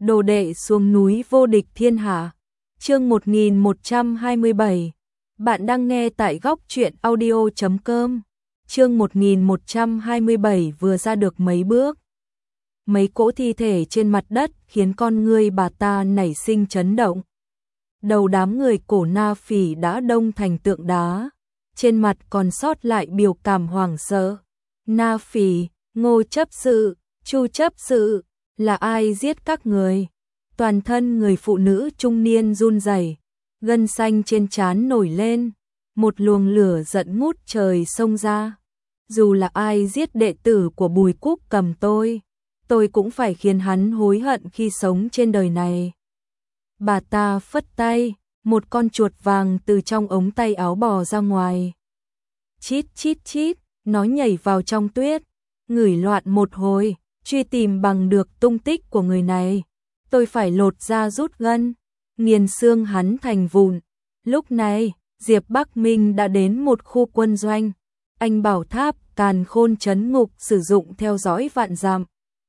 Đồ đệ xuống núi vô địch thiên hạ. Chương 1127. Bạn đang nghe tại góc truyện audio.com. Chương 1127 vừa ra được mấy bước. Mấy cỗ thi thể trên mặt đất khiến con ngươi bà ta nảy sinh chấn động. Đầu đám người cổ Na Phỉ đã đông thành tượng đá, trên mặt còn sót lại biểu cảm hoảng sợ. Na Phỉ, Ngô chấp sự, Chu chấp sự, là ai giết các người? Toàn thân người phụ nữ trung niên run rẩy, gân xanh trên trán nổi lên, một luồng lửa giận ngút trời xông ra. Dù là ai giết đệ tử của Bùi Cúc Cầm tôi cũng phải khiến hắn hối hận khi sống trên đời này. Bà ta phất tay, một con chuột vàng từ trong ống tay áo bò ra ngoài. Chít chít chít, nó nhảy vào trong tuyết, ngửi loạn một hồi, truy tìm bằng được tung tích của người này. Tôi phải lột da rút gân, nghiền xương hắn thành vụn. Lúc này, Diệp Bắc Minh đã đến một khu quân doanh. Anh bảo tháp Càn Khôn trấn ngục sử dụng theo dõi vạn dặm.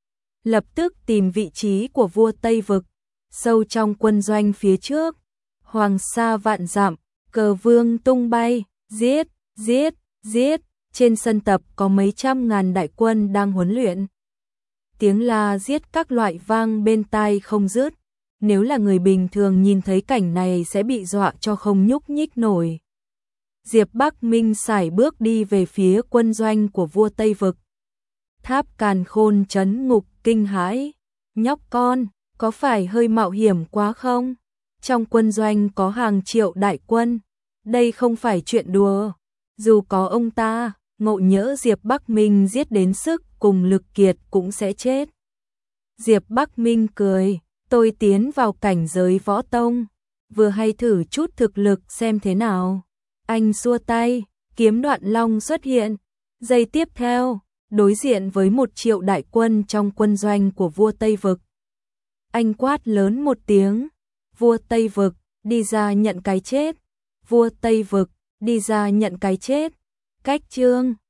Lập tức tìm vị trí của vua Tây Vực, sâu trong quân doanh phía trước. Hoàng sa vạn dặm, cờ vương tung bay, giết, giết, giết. Trên sân tập có mấy trăm ngàn đại quân đang huấn luyện. Tiếng la giết các loại vang bên tai không dứt. Nếu là người bình thường nhìn thấy cảnh này sẽ bị dọa cho không nhúc nhích nổi. Diệp Bắc Minh sải bước đi về phía quân doanh của vua Tây Vực. Tháp Càn Khôn trấn ngục kinh hãi. Nhóc con, có phải hơi mạo hiểm quá không? Trong quân doanh có hàng triệu đại quân. Đây không phải chuyện đùa. Dù có ông ta, ngộ nhỡ Diệp Bắc Minh giết đến sức cùng lực kiệt cũng sẽ chết. Diệp Bắc Minh cười, tôi tiến vào cảnh giới võ tông, vừa hay thử chút thực lực xem thế nào. Anh xua tay, kiếm đoạn long xuất hiện. Giây tiếp theo, đối diện với 1 triệu đại quân trong quân doanh của vua Tây Vực. Anh quát lớn một tiếng, vua Tây Vực, đi ra nhận cái chết. Vua Tây Vực, đi ra nhận cái chết. Cách chương